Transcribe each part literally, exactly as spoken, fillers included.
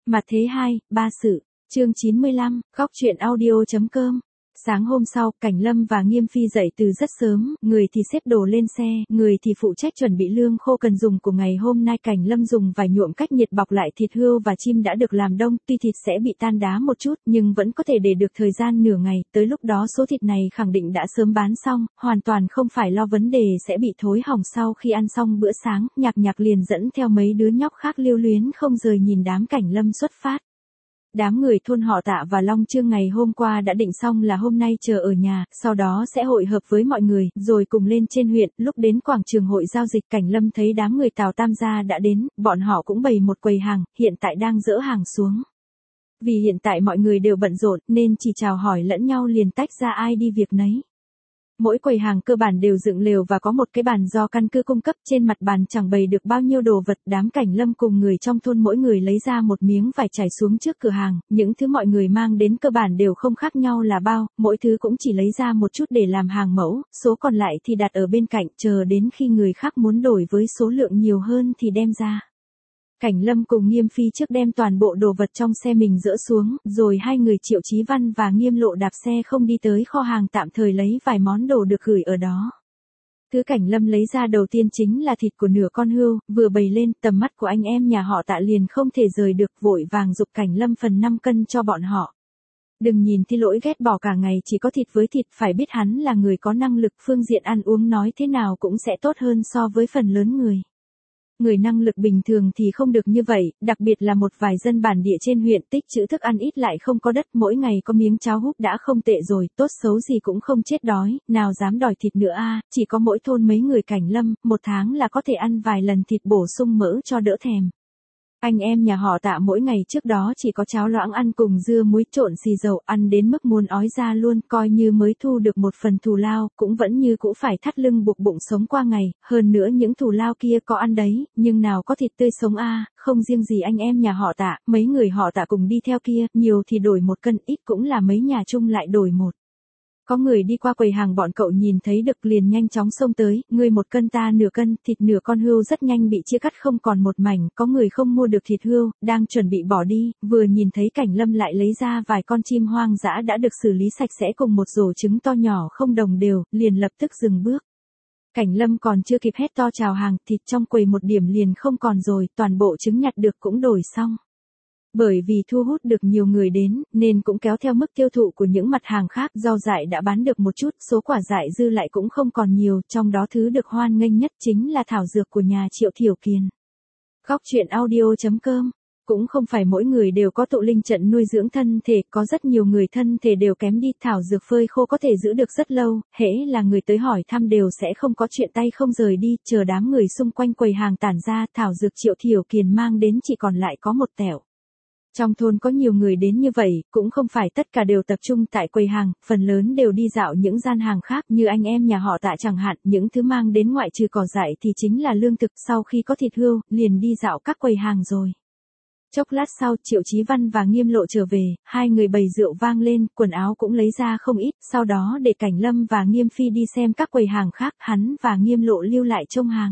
Mặt thế hai, ba sự, chương chín mươi lăm, góc truyện audio.com. Sáng hôm sau, Cảnh Lâm và Nghiêm Phi dậy từ rất sớm, người thì xếp đồ lên xe, người thì phụ trách chuẩn bị lương khô cần dùng của ngày hôm nay. Cảnh Lâm dùng vải nhuộm cách nhiệt bọc lại thịt hươu và chim đã được làm đông, tuy thịt sẽ bị tan đá một chút, nhưng vẫn có thể để được thời gian nửa ngày, tới lúc đó số thịt này khẳng định đã sớm bán xong, hoàn toàn không phải lo vấn đề sẽ bị thối hỏng. Sau khi ăn xong bữa sáng, Nhạc Nhạc liền dẫn theo mấy đứa nhóc khác lưu luyến không rời nhìn đám Cảnh Lâm xuất phát. Đám người thôn họ Tạ và Long Trương ngày hôm qua đã định xong là hôm nay chờ ở nhà, sau đó sẽ hội hợp với mọi người, rồi cùng lên trên huyện. Lúc đến quảng trường hội giao dịch, Cảnh Lâm thấy đám người Tào Tam gia đã đến, bọn họ cũng bày một quầy hàng, hiện tại đang dỡ hàng xuống. Vì hiện tại mọi người đều bận rộn, nên chỉ chào hỏi lẫn nhau liền tách ra ai đi việc nấy. Mỗi quầy hàng cơ bản đều dựng lều và có một cái bàn do căn cứ cung cấp, trên mặt bàn chẳng bày được bao nhiêu đồ vật. Đám Cảnh Lâm cùng người trong thôn mỗi người lấy ra một miếng vải trải xuống trước cửa hàng, những thứ mọi người mang đến cơ bản đều không khác nhau là bao, mỗi thứ cũng chỉ lấy ra một chút để làm hàng mẫu, số còn lại thì đặt ở bên cạnh, chờ đến khi người khác muốn đổi với số lượng nhiều hơn thì đem ra. Cảnh Lâm cùng Nghiêm Phi trước đem toàn bộ đồ vật trong xe mình dỡ xuống, rồi hai người Triệu Chí Văn và Nghiêm Lộ đạp xe không đi tới kho hàng tạm thời lấy vài món đồ được gửi ở đó. Thứ Cảnh Lâm lấy ra đầu tiên chính là thịt của nửa con hươu, vừa bày lên, tầm mắt của anh em nhà họ Tạ liền không thể rời được, vội vàng giục Cảnh Lâm phần năm cân cho bọn họ. Đừng nhìn Thi Lỗi ghét bỏ cả ngày chỉ có thịt với thịt, phải biết hắn là người có năng lực, phương diện ăn uống nói thế nào cũng sẽ tốt hơn so với phần lớn người. Người năng lực bình thường thì không được như vậy, đặc biệt là một vài dân bản địa trên huyện, tích trữ thức ăn ít lại không có đất, mỗi ngày có miếng cháo húp đã không tệ rồi, tốt xấu gì cũng không chết đói, nào dám đòi thịt nữa a, chỉ có mỗi thôn mấy người Cảnh Lâm, một tháng là có thể ăn vài lần thịt bổ sung mỡ cho đỡ thèm. Anh em nhà họ Tạ mỗi ngày trước đó chỉ có cháo loãng ăn cùng dưa muối trộn xì dầu, ăn đến mức muốn ói ra luôn, coi như mới thu được một phần thù lao, cũng vẫn như cũ phải thắt lưng buộc bụng sống qua ngày, hơn nữa những thù lao kia có ăn đấy, nhưng nào có thịt tươi sống a, không riêng gì anh em nhà họ Tạ, mấy người họ Tạ cùng đi theo kia, nhiều thì đổi một cân, ít cũng là mấy nhà chung lại đổi một. Có người đi qua quầy hàng bọn cậu nhìn thấy được liền nhanh chóng xông tới, ngươi một cân ta nửa cân, thịt nửa con hươu rất nhanh bị chia cắt không còn một mảnh, có người không mua được thịt hươu, đang chuẩn bị bỏ đi, vừa nhìn thấy Cảnh Lâm lại lấy ra vài con chim hoang dã đã được xử lý sạch sẽ cùng một rổ trứng to nhỏ không đồng đều, liền lập tức dừng bước. Cảnh Lâm còn chưa kịp hét to chào hàng, thịt trong quầy một điểm liền không còn rồi, toàn bộ trứng nhặt được cũng đổi xong. Bởi vì thu hút được nhiều người đến, nên cũng kéo theo mức tiêu thụ của những mặt hàng khác, rau dại đã bán được một chút, số quả dại dư lại cũng không còn nhiều, trong đó thứ được hoan nghênh nhất chính là thảo dược của nhà Triệu Thiểu Kiền. Góc truyện audio.com. Cũng không phải mỗi người đều có tụ linh trận nuôi dưỡng thân thể, có rất nhiều người thân thể đều kém đi, thảo dược phơi khô có thể giữ được rất lâu, hễ là người tới hỏi thăm đều sẽ không có chuyện tay không rời đi, chờ đám người xung quanh quầy hàng tản ra, thảo dược Triệu Thiểu Kiền mang đến chỉ còn lại có một tẻo. Trong thôn có nhiều người đến như vậy, cũng không phải tất cả đều tập trung tại quầy hàng, phần lớn đều đi dạo những gian hàng khác như anh em nhà họ Tạ chẳng hạn, những thứ mang đến ngoại trừ cỏ dại thì chính là lương thực, sau khi có thịt hươu, liền đi dạo các quầy hàng rồi. Chốc lát sau, Triệu Chí Văn và Nghiêm Lộ trở về, hai người bày rượu vang lên, quần áo cũng lấy ra không ít, sau đó để Cảnh Lâm và Nghiêm Phi đi xem các quầy hàng khác, hắn và Nghiêm Lộ lưu lại trông hàng.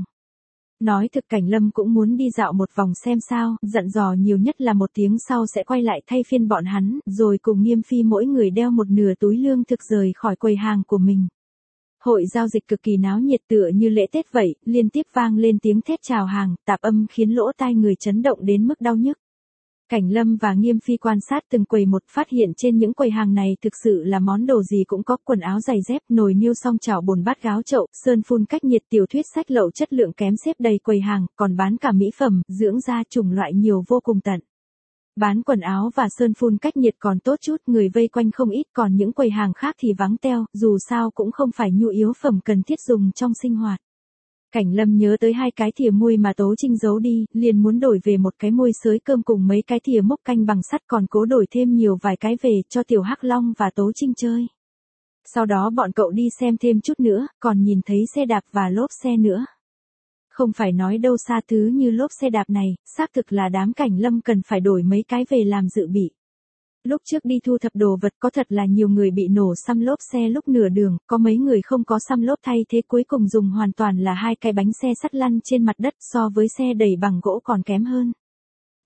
Nói thực Cảnh Lâm cũng muốn đi dạo một vòng xem sao, dặn dò nhiều nhất là một tiếng sau sẽ quay lại thay phiên bọn hắn, rồi cùng Nghiêm Phi mỗi người đeo một nửa túi lương thực rời khỏi quầy hàng của mình. Hội giao dịch cực kỳ náo nhiệt tựa như lễ Tết vậy, liên tiếp vang lên tiếng thét chào hàng, tạp âm khiến lỗ tai người chấn động đến mức đau nhức. Cảnh Lâm và Nghiêm Phi quan sát từng quầy một, phát hiện trên những quầy hàng này thực sự là món đồ gì cũng có, quần áo giày dép, nồi niêu song chảo bồn bát gáo chậu, sơn phun cách nhiệt, tiểu thuyết sách lậu chất lượng kém xếp đầy quầy hàng, còn bán cả mỹ phẩm, dưỡng da chủng loại nhiều vô cùng tận. Bán quần áo và sơn phun cách nhiệt còn tốt chút, người vây quanh không ít, còn những quầy hàng khác thì vắng teo, dù sao cũng không phải nhu yếu phẩm cần thiết dùng trong sinh hoạt. Cảnh Lâm nhớ tới hai cái thìa muôi mà Tố Trinh giấu đi, liền muốn đổi về một cái muôi xới cơm cùng mấy cái thìa múc canh bằng sắt, còn cố đổi thêm nhiều vài cái về cho Tiểu Hắc Long và Tố Trinh chơi. Sau đó bọn cậu đi xem thêm chút nữa, còn nhìn thấy xe đạp và lốp xe nữa. Không phải nói đâu xa, thứ như lốp xe đạp này, xác thực là đám Cảnh Lâm cần phải đổi mấy cái về làm dự bị. Lúc trước đi thu thập đồ vật có thật là nhiều người bị nổ xăm lốp xe lúc nửa đường, có mấy người không có xăm lốp thay thế, cuối cùng dùng hoàn toàn là hai cái bánh xe sắt lăn trên mặt đất, so với xe đẩy bằng gỗ còn kém hơn.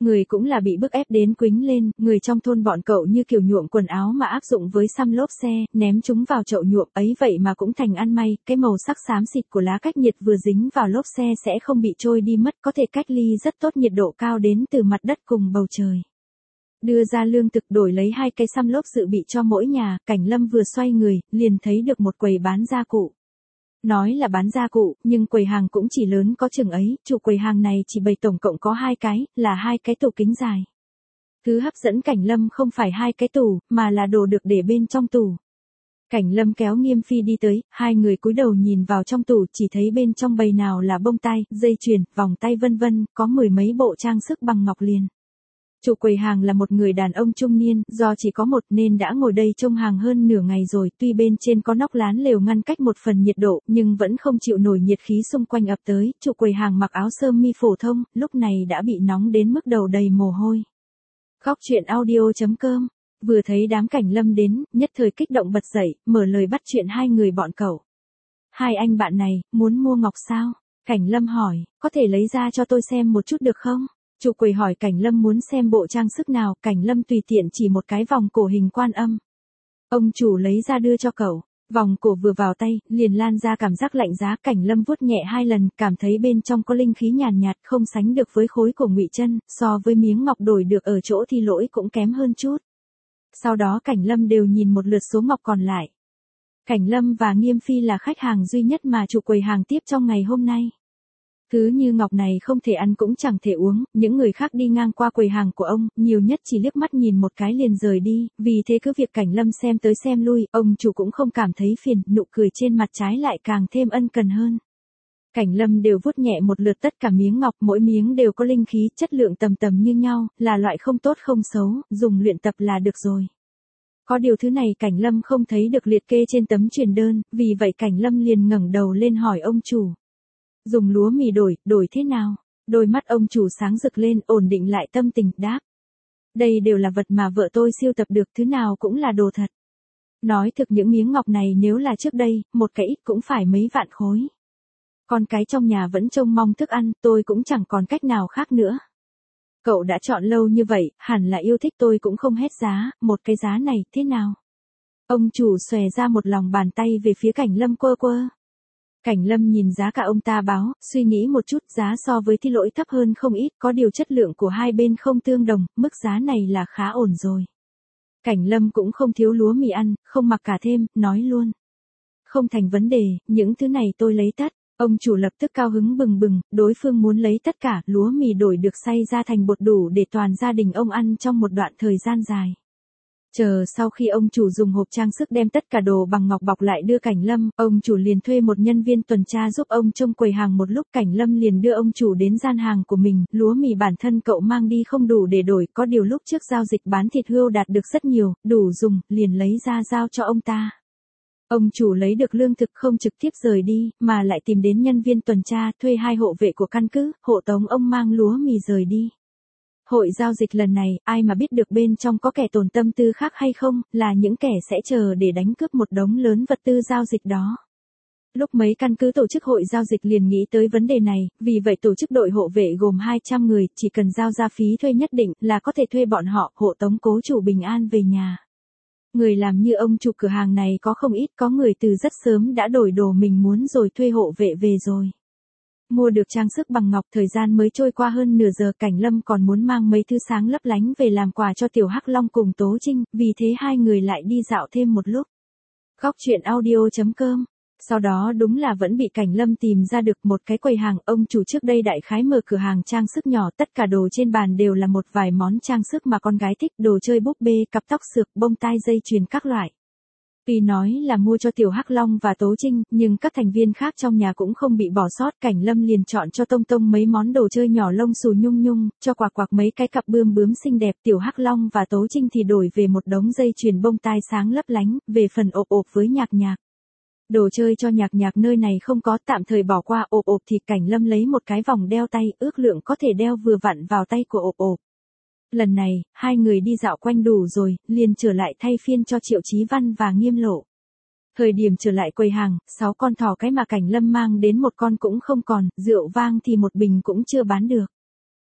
Người cũng là bị bức ép đến quính lên, người trong thôn bọn cậu như kiểu nhuộm quần áo mà áp dụng với xăm lốp xe, ném chúng vào chậu nhuộm ấy vậy mà cũng thành ăn may, cái màu sắc xám xịt của lá cách nhiệt vừa dính vào lốp xe sẽ không bị trôi đi mất, có thể cách ly rất tốt nhiệt độ cao đến từ mặt đất cùng bầu trời. Đưa ra lương thực đổi lấy hai cây xăm lốp dự bị cho mỗi nhà, Cảnh Lâm vừa xoay người, liền thấy được một quầy bán gia cụ. Nói là bán gia cụ, nhưng quầy hàng cũng chỉ lớn có chừng ấy, chủ quầy hàng này chỉ bày tổng cộng có hai cái, là hai cái tủ kính dài. Thứ hấp dẫn Cảnh Lâm không phải hai cái tủ, mà là đồ được để bên trong tủ. Cảnh Lâm kéo Nghiêm Phi đi tới, hai người cúi đầu nhìn vào trong tủ, chỉ thấy bên trong bày nào là bông tai, dây chuyền, vòng tay vân vân, có mười mấy bộ trang sức bằng ngọc liền. Chủ quầy hàng là một người đàn ông trung niên, do chỉ có một nên đã ngồi đây trông hàng hơn nửa ngày rồi, tuy bên trên có nóc lán lều ngăn cách một phần nhiệt độ, nhưng vẫn không chịu nổi nhiệt khí xung quanh ập tới, chủ quầy hàng mặc áo sơ mi phổ thông, lúc này đã bị nóng đến mức đầu đầy mồ hôi. Góc truyện audio chấm com, vừa thấy đám Cảnh Lâm đến, nhất thời kích động bật dậy, mở lời bắt chuyện hai người bọn cậu. Hai anh bạn này, muốn mua ngọc sao? Cảnh Lâm hỏi, có thể lấy ra cho tôi xem một chút được không? Chủ quầy hỏi Cảnh Lâm muốn xem bộ trang sức nào, Cảnh Lâm tùy tiện chỉ một cái vòng cổ hình quan âm. Ông chủ lấy ra đưa cho cậu, vòng cổ vừa vào tay, liền lan ra cảm giác lạnh giá, Cảnh Lâm vuốt nhẹ hai lần, cảm thấy bên trong có linh khí nhàn nhạt, không sánh được với khối cổ ngụy chân, so với miếng ngọc đổi được ở chỗ thì lỗi cũng kém hơn chút. Sau đó Cảnh Lâm đều nhìn một lượt số ngọc còn lại. Cảnh Lâm và Nghiêm Phi là khách hàng duy nhất mà chủ quầy hàng tiếp trong ngày hôm nay. Thứ như ngọc này không thể ăn cũng chẳng thể uống, những người khác đi ngang qua quầy hàng của ông, nhiều nhất chỉ liếc mắt nhìn một cái liền rời đi, vì thế cứ việc Cảnh Lâm xem tới xem lui, ông chủ cũng không cảm thấy phiền, nụ cười trên mặt trái lại càng thêm ân cần hơn. Cảnh Lâm đều vuốt nhẹ một lượt tất cả miếng ngọc, mỗi miếng đều có linh khí, chất lượng tầm tầm như nhau, là loại không tốt không xấu, dùng luyện tập là được rồi. Có điều thứ này Cảnh Lâm không thấy được liệt kê trên tấm truyền đơn, vì vậy Cảnh Lâm liền ngẩng đầu lên hỏi ông chủ. Dùng lúa mì đổi, đổi thế nào? Đôi mắt ông chủ sáng rực lên, ổn định lại tâm tình, đáp. Đây đều là vật mà vợ tôi siêu tập được, thứ nào cũng là đồ thật. Nói thực những miếng ngọc này nếu là trước đây, một cái ít cũng phải mấy vạn khối. Con cái trong nhà vẫn trông mong thức ăn, tôi cũng chẳng còn cách nào khác nữa. Cậu đã chọn lâu như vậy, hẳn là yêu thích, tôi cũng không hết giá, một cái giá này, thế nào? Ông chủ xòe ra một lòng bàn tay về phía Cảnh Lâm quơ quơ. Cảnh Lâm nhìn giá cả ông ta báo, suy nghĩ một chút, giá so với Thi Lỗi thấp hơn không ít, có điều chất lượng của hai bên không tương đồng, mức giá này là khá ổn rồi. Cảnh Lâm cũng không thiếu lúa mì ăn, không mặc cả thêm, nói luôn. Không thành vấn đề, những thứ này tôi lấy tất. Ông chủ lập tức cao hứng bừng bừng, đối phương muốn lấy tất cả, lúa mì đổi được xay ra thành bột đủ để toàn gia đình ông ăn trong một đoạn thời gian dài. Chờ sau khi ông chủ dùng hộp trang sức đem tất cả đồ bằng ngọc bọc lại đưa Cảnh Lâm, ông chủ liền thuê một nhân viên tuần tra giúp ông trông quầy hàng một lúc, Cảnh Lâm liền đưa ông chủ đến gian hàng của mình, lúa mì bản thân cậu mang đi không đủ để đổi, có điều lúc trước giao dịch bán thịt hươu đạt được rất nhiều, đủ dùng, liền lấy ra giao cho ông ta. Ông chủ lấy được lương thực không trực tiếp rời đi, mà lại tìm đến nhân viên tuần tra, thuê hai hộ vệ của căn cứ, hộ tống ông mang lúa mì rời đi. Hội giao dịch lần này, ai mà biết được bên trong có kẻ tổn tâm tư khác hay không, là những kẻ sẽ chờ để đánh cướp một đống lớn vật tư giao dịch đó. Lúc mấy căn cứ tổ chức hội giao dịch liền nghĩ tới vấn đề này, vì vậy tổ chức đội hộ vệ gồm hai trăm người, chỉ cần giao ra phí thuê nhất định là có thể thuê bọn họ hộ tống cố chủ bình an về nhà. Người làm như ông chủ cửa hàng này có không ít, có người từ rất sớm đã đổi đồ mình muốn rồi thuê hộ vệ về rồi. Mua được trang sức bằng ngọc, thời gian mới trôi qua hơn nửa giờ, Cảnh Lâm còn muốn mang mấy thứ sáng lấp lánh về làm quà cho Tiểu Hắc Long cùng Tố Trinh, vì thế hai người lại đi dạo thêm một lúc. Góc truyện audio chấm com. Sau đó đúng là vẫn bị Cảnh Lâm tìm ra được một cái quầy hàng, ông chủ trước đây đại khái mở cửa hàng trang sức nhỏ, tất cả đồ trên bàn đều là một vài món trang sức mà con gái thích, đồ chơi búp bê, cặp tóc xược, bông tai, dây chuyền các loại. Tuy nói là mua cho Tiểu Hắc Long và Tố Trinh, nhưng các thành viên khác trong nhà cũng không bị bỏ sót, Cảnh Lâm liền chọn cho Tông Tông mấy món đồ chơi nhỏ lông xù nhung nhung, cho Quạc Quạc mấy cái cặp bươm bướm xinh đẹp, Tiểu Hắc Long và Tố Trinh thì đổi về một đống dây chuyền bông tai sáng lấp lánh, về phần ộp ộp với Nhạc Nhạc. Đồ chơi cho Nhạc Nhạc nơi này không có, tạm thời bỏ qua, ộp ộp thì Cảnh Lâm lấy một cái vòng đeo tay, ước lượng có thể đeo vừa vặn vào tay của ộp ộp. Lần này, hai người đi dạo quanh đủ rồi, liền trở lại thay phiên cho Triệu Chí Văn và Nghiêm Lộ. Thời điểm trở lại quầy hàng, sáu con thỏ cái mà Cảnh Lâm mang đến một con cũng không còn, rượu vang thì một bình cũng chưa bán được.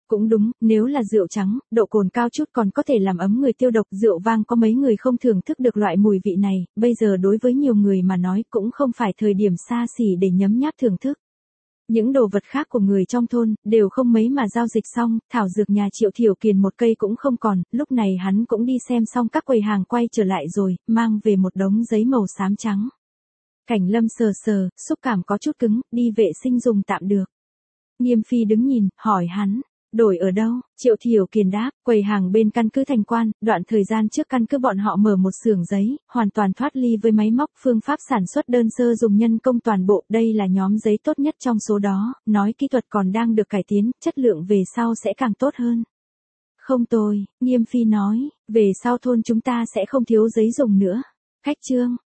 Cũng đúng, nếu là rượu trắng, độ cồn cao chút còn có thể làm ấm người tiêu độc, rượu vang có mấy người không thưởng thức được loại mùi vị này, bây giờ đối với nhiều người mà nói cũng không phải thời điểm xa xỉ để nhấm nháp thưởng thức. Những đồ vật khác của người trong thôn, đều không mấy mà giao dịch xong, thảo dược nhà Triệu Thiểu Kiền một cây cũng không còn, lúc này hắn cũng đi xem xong các quầy hàng quay trở lại rồi, mang về một đống giấy màu xám trắng. Cảnh Lâm sờ sờ, xúc cảm có chút cứng, đi vệ sinh dùng tạm được. Nghiêm Phi đứng nhìn, hỏi hắn, đổi ở đâu? Triệu Thiểu Kiền đáp, quầy hàng bên căn cứ Thành Quan, đoạn thời gian trước căn cứ bọn họ mở một xưởng giấy, hoàn toàn thoát ly với máy móc, phương pháp sản xuất đơn sơ dùng nhân công toàn bộ, đây là nhóm giấy tốt nhất trong số đó, nói kỹ thuật còn đang được cải tiến, chất lượng về sau sẽ càng tốt hơn. Không tồi, Nghiêm Phi nói, về sau thôn chúng ta sẽ không thiếu giấy dùng nữa. Khách trương,